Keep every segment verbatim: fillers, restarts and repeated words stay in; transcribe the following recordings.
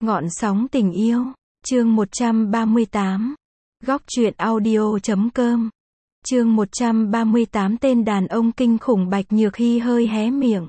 Ngọn sóng tình yêu, chương một trăm ba mươi tám. Góc truyện audio chấm com. Chương một trăm ba mươi tám. Tên đàn ông kinh khủng. Bạch Nhược Hy hơi hé miệng.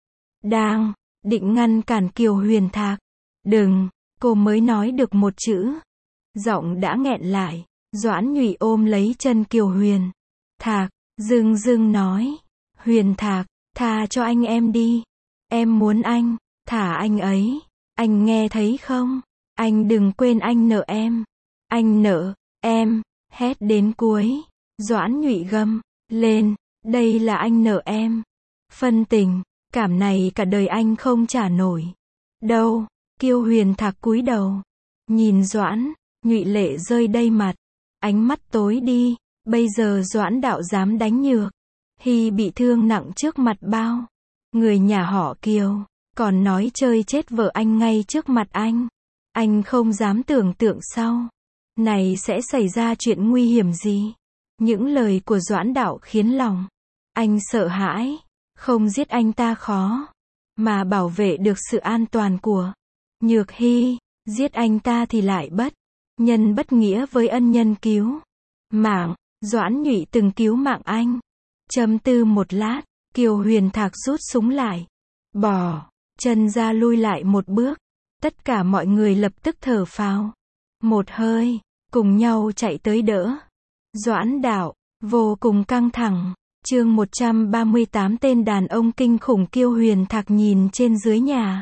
Đang định ngăn cản Kiều Huyền Thạc. Đừng, cô mới nói được một chữ. Giọng đã nghẹn lại. Doãn Nhụy ôm lấy chân Kiều Huyền Thạc, dưng dưng nói. Huyền Thạc, tha cho anh em đi. Em muốn anh, thả anh ấy. Anh nghe thấy không? Anh đừng quên anh nợ em. Anh nợ em. Hét đến cuối. Doãn Nhụy gầm lên. Đây là anh nợ em. Phân tình cảm này cả đời anh không trả nổi đâu. Kiều Huyền Thạc cúi đầu. Nhìn Doãn Nhụy, lệ rơi đầy mặt. Ánh mắt tối đi. Bây giờ Doãn đạo dám đánh Nhược Hy bị thương nặng trước mặt bao người nhà họ Kiều, còn nói chơi chết vợ anh ngay trước mặt anh. Anh không dám tưởng tượng sau này sẽ xảy ra chuyện nguy hiểm gì. Những lời của Doãn đạo khiến lòng anh sợ hãi. Không giết anh ta khó, mà bảo vệ được sự an toàn của Nhược Hy. Giết anh ta thì lại bất nhân bất nghĩa với ân nhân cứu mạng. Doãn Nhụy từng cứu mạng anh. Châm tư một lát, Kiều Huyền Thạc rút súng lại, bỏ chân ra lui lại một bước. Tất cả mọi người lập tức thở phào một hơi, cùng nhau chạy tới đỡ Doãn đạo. Vô cùng căng thẳng. Chương một trăm ba mươi tám. Tên đàn ông kinh khủng. Kiều Huyền Thạc nhìn trên dưới nhà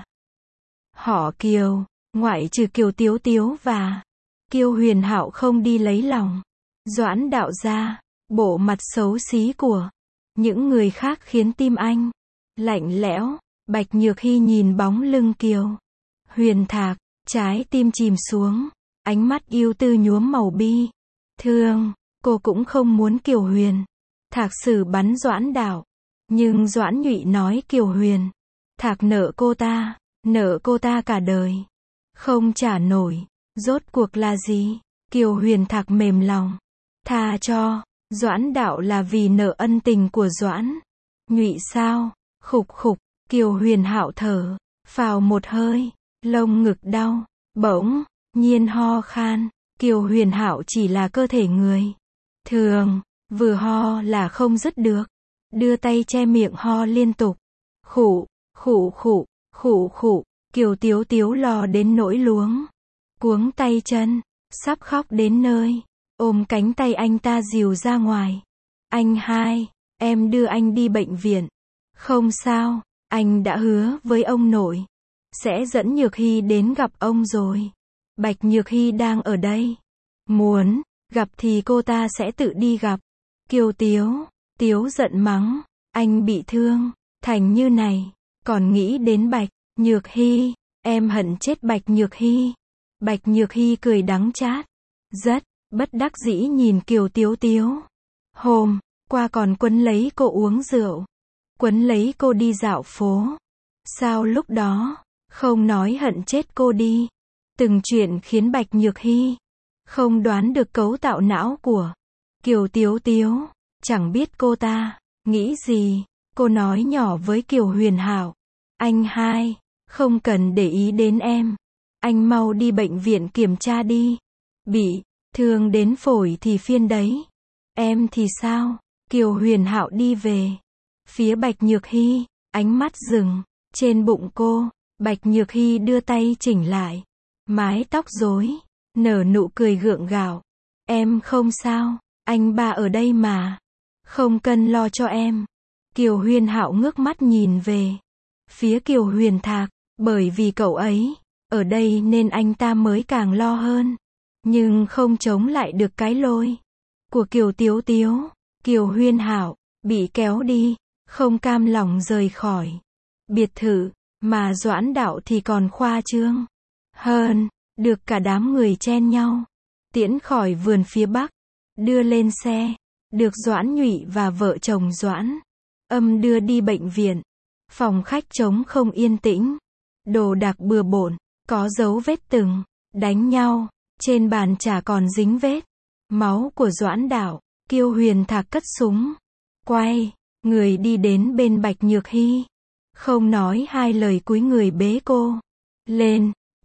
họ Kiều, ngoại trừ Kiều Tiếu Tiếu và Kiều Huyền Hạo không đi lấy lòng Doãn đạo ra. Bộ mặt xấu xí của những người khác khiến tim anh lạnh lẽo. Bạch Nhược Hy nhìn bóng lưng Kiều Huyền Thạc, trái tim chìm xuống, ánh mắt yêu tư nhuốm màu bi thương. Cô cũng không muốn Kiều Huyền Thạc xử bắn Doãn đạo, nhưng Doãn Nhụy nói Kiều Huyền Thạc nợ cô ta, nợ cô ta cả đời, không trả nổi. Rốt cuộc là gì? Kiều Huyền Thạc mềm lòng tha cho Doãn đạo là vì nợ ân tình của Doãn Nhụy sao? Khục khục. Kiều Huyền Hạo thở phào một hơi, lông ngực đau, bỗng nhiên ho khan. Kiều Huyền Hạo chỉ là cơ thể người thường, vừa ho là không dứt được, đưa tay che miệng ho liên tục. Khụ, khụ khụ, khụ khụ. Kiều Tiếu Tiếu lo đến nỗi luống cuống tay chân, sắp khóc đến nơi, ôm cánh tay anh ta dìu ra ngoài. Anh hai, em đưa anh đi bệnh viện. Không sao, anh đã hứa với ông nội sẽ dẫn Nhược Hy đến gặp ông rồi. Bạch Nhược Hy đang ở đây, muốn gặp thì cô ta sẽ tự đi gặp. Kiều Tiếu Tiếu giận mắng, anh bị thương thành như này, còn nghĩ đến Bạch Nhược Hy. Em hận chết Bạch Nhược Hy. Bạch Nhược Hy cười đắng chát, rất bất đắc dĩ nhìn Kiều Tiếu Tiếu. Hôm qua còn quấn lấy cô uống rượu, quấn lấy cô đi dạo phố. Sao lúc đó không nói hận chết cô đi? Từng chuyện khiến Bạch Nhược Hy không đoán được cấu tạo não của Kiều Tiếu Tiếu. Chẳng biết cô ta nghĩ gì. Cô nói nhỏ với Kiều Huyền Hạo, anh hai, không cần để ý đến em. Anh mau đi bệnh viện kiểm tra đi. Bị thương đến phổi thì phiên đấy. Em thì sao? Kiều Huyền Hạo đi về phía Bạch Nhược Hy, ánh mắt dừng trên bụng cô. Bạch Nhược Hy đưa tay chỉnh lại mái tóc rối, nở nụ cười gượng gạo. Em không sao, anh ba ở đây mà, không cần lo cho em. Kiều Huyền Hạo ngước mắt nhìn về phía Kiều Huyền Thạc, bởi vì cậu ấy ở đây nên anh ta mới càng lo hơn, nhưng không chống lại được cái lôi của Kiều Tiếu Tiếu. Kiều Huyền Hạo bị kéo đi, không cam lòng rời khỏi biệt thự, mà Doãn đạo thì còn khoa trương hơn, được cả đám người chen nhau tiễn khỏi vườn phía bắc, đưa lên xe, được Doãn Nhụy và vợ chồng Doãn Âm đưa đi bệnh viện. Phòng khách trống không yên tĩnh, đồ đạc bừa bộn, có dấu vết từng đánh nhau, trên bàn trà còn dính vết máu của Doãn đạo. Kiều Huyền Thạc cất súng, quay người đi đến bên Bạch Nhược Hy, không nói hai lời cúi người bế cô lên.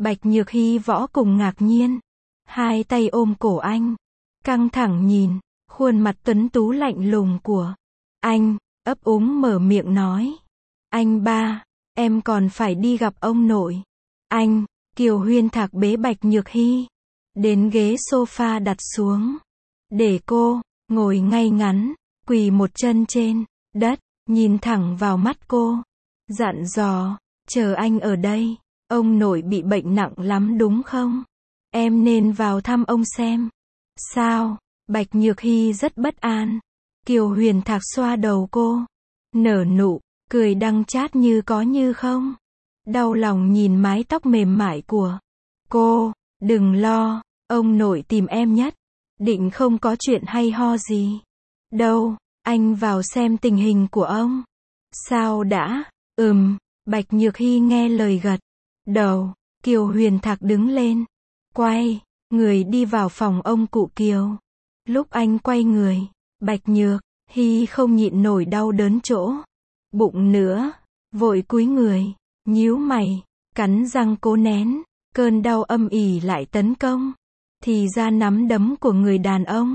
Bạch Nhược Hy võ cùng ngạc nhiên. Hai tay ôm cổ anh. Căng thẳng nhìn. Khuôn mặt tuấn tú lạnh lùng của anh. Ấp úng mở miệng nói. Anh ba, em còn phải đi gặp ông nội. Anh, Kiều Huyên Thạc bế Bạch Nhược Hy. Đến ghế sofa đặt xuống. Để cô, ngồi ngay ngắn, quỳ một chân trên đất, nhìn thẳng vào mắt cô. Dặn dò, chờ anh ở đây. Ông nội bị bệnh nặng lắm đúng không? Em nên vào thăm ông xem. Sao? Bạch Nhược Hy rất bất an. Kiều Huyền Thạc xoa đầu cô. Nở nụ, cười đắng chát như có như không. Đau lòng nhìn mái tóc mềm mại của cô. Đừng lo, ông nội tìm em nhất. Định không có chuyện hay ho gì. Đâu, anh vào xem tình hình của ông. Sao đã? Ừm, Bạch Nhược Hy nghe lời gật đầu. Kiều Huyền Thạc đứng lên. Quay, người đi vào phòng ông cụ Kiều. Lúc anh quay người, Bạch Nhược Hy không nhịn nổi đau đớn chỗ bụng nữa. Vội cúi người, nhíu mày, cắn răng cố nén. Cơn đau âm ỉ lại tấn công. Thì ra nắm đấm của người đàn ông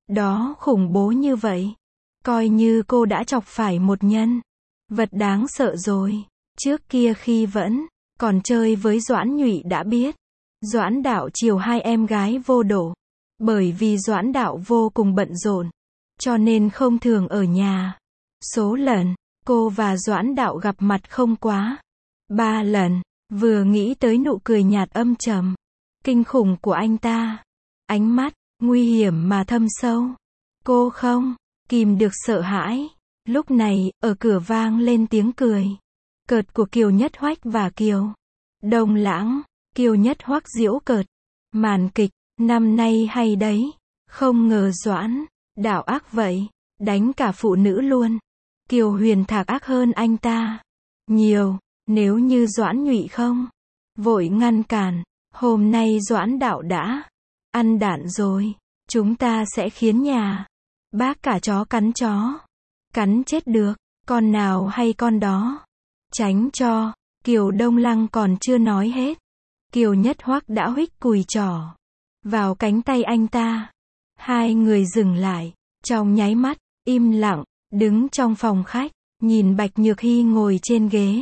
đó khủng bố như vậy. Coi như cô đã chọc phải một nhân vật đáng sợ rồi. Trước kia khi vẫn còn chơi với Doãn Nhụy đã biết. Doãn Đạo chiều hai em gái vô độ. Bởi vì Doãn Đạo vô cùng bận rộn, cho nên không thường ở nhà. Số lần cô và Doãn Đạo gặp mặt không quá ba lần. Vừa nghĩ tới nụ cười nhạt âm trầm, kinh khủng của anh ta, ánh mắt nguy hiểm mà thâm sâu, cô không kìm được sợ hãi. Lúc này, ở cửa vang lên tiếng cười cợt của Kiều Nhất Hoách và Kiều Đông Lãng. Kiều Nhất Hoách giễu cợt. Màn kịch năm nay hay đấy. Không ngờ Doãn Đạo ác vậy, đánh cả phụ nữ luôn. Kiều Huyền Thạc ác hơn anh ta nhiều. Nếu như Doãn Nhụy không vội ngăn cản, hôm nay Doãn Đạo đã ăn đạn rồi. Chúng ta sẽ khiến nhà bác cả chó cắn chó, cắn chết được con nào hay con đó. Tránh cho. Kiều Đông Lăng còn chưa nói hết, Kiều Nhất Hoắc đã huých cùi trỏ vào cánh tay anh ta. Hai người dừng lại, trong nháy mắt, im lặng, đứng trong phòng khách, nhìn Bạch Nhược Hy ngồi trên ghế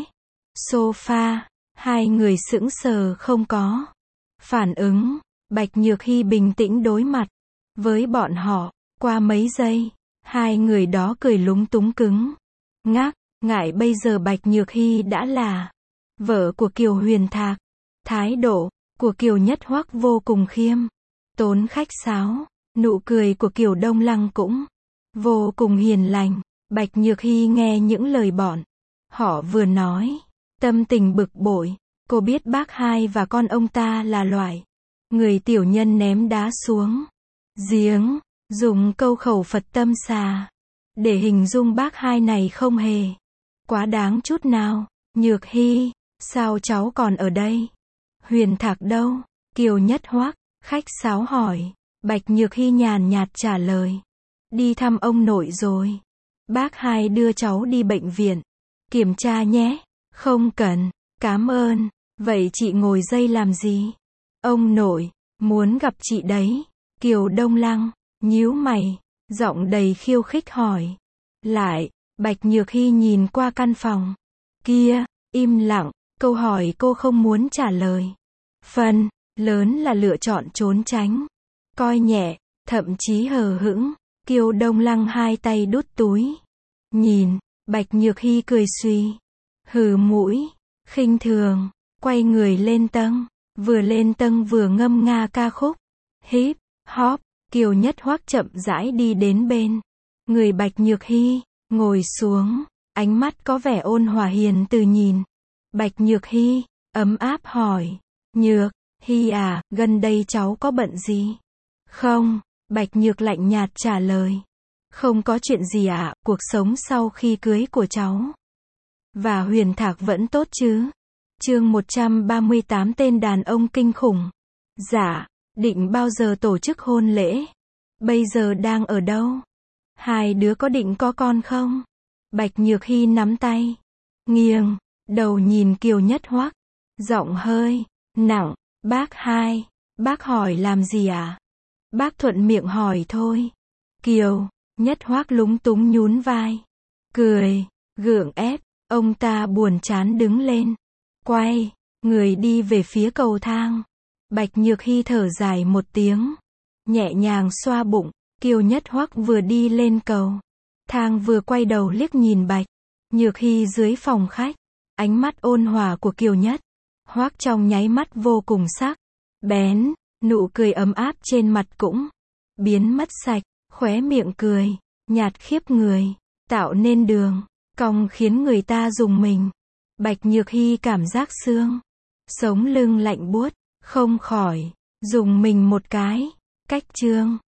sofa. Hai người sững sờ không có phản ứng. Bạch Nhược Hy bình tĩnh đối mặt với bọn họ. Qua mấy giây, hai người đó cười lúng túng cứng ngắc. Ngại bây giờ Bạch Nhược Hy đã là vợ của Kiều Huyền Thạc. Thái độ của Kiều Nhất Hoắc vô cùng khiêm tốn khách sáo. Nụ cười của Kiều Đông Lăng cũng vô cùng hiền lành. Bạch Nhược Hy nghe những lời bọn họ vừa nói, tâm tình bực bội. Cô biết bác hai và con ông ta là loại người tiểu nhân ném đá xuống giếng, dùng câu khẩu Phật tâm xà để hình dung bác hai này không hề quá đáng chút nào. Nhược Hy, sao cháu còn ở đây? Huyền Thạc đâu? Kiều Nhất Hoắc khách sáo hỏi. Bạch Nhược Hy nhàn nhạt trả lời. Đi thăm ông nội rồi. Bác hai đưa cháu đi bệnh viện kiểm tra nhé. Không cần, cảm ơn. Vậy chị ngồi dây làm gì? Ông nội muốn gặp chị đấy. Kiều Đông Lăng nhíu mày, giọng đầy khiêu khích hỏi. Lại, Bạch Nhược Hy nhìn qua căn phòng kia, im lặng. Câu hỏi cô không muốn trả lời. Phần lớn là lựa chọn trốn tránh, coi nhẹ, thậm chí hờ hững. Kiều Đông Lăng hai tay đút túi, nhìn Bạch Nhược Hy cười suy, hừ mũi, khinh thường, quay người lên tầng, vừa lên tầng vừa ngâm nga ca khúc hip hop. Kiều Nhất Hoắc chậm rãi đi đến bên người Bạch Nhược Hy, ngồi xuống, ánh mắt có vẻ ôn hòa hiền từ nhìn Bạch Nhược Hy, ấm áp hỏi. Nhược Hy à, gần đây cháu có bận gì? Không, Bạch Nhược lạnh nhạt trả lời. Không có chuyện gì ạ, à, cuộc sống sau khi cưới của cháu và Huyền Thạc vẫn tốt chứ? Chương một trăm ba mươi tám tên đàn ông kinh khủng. Dạ, định bao giờ tổ chức hôn lễ? Bây giờ đang ở đâu? Hai đứa có định có con không? Bạch Nhược Hy nắm tay, nghiêng đầu nhìn Kiều Nhất Hoắc, giọng hơi Nặng, bác hai, bác hỏi làm gì à? Bác thuận miệng hỏi thôi. Kiều, Nhất Hoác lúng túng nhún vai. Cười, gượng ép, ông ta buồn chán đứng lên. Quay, người đi về phía cầu thang. Bạch Nhược Hy thở dài một tiếng. Nhẹ nhàng xoa bụng, Kiều Nhất Hoác vừa đi lên cầu thang vừa quay đầu liếc nhìn Bạch Nhược Hy dưới phòng khách. Ánh mắt ôn hòa của Kiều Nhất Hoác trong nháy mắt vô cùng sắc bén, nụ cười ấm áp trên mặt cũng biến mất sạch, khóe miệng cười nhạt khiếp người, tạo nên đường cong khiến người ta rùng mình. Bạch Nhược Hy cảm giác xương sống lưng lạnh buốt, không khỏi rùng mình một cái. Cách chương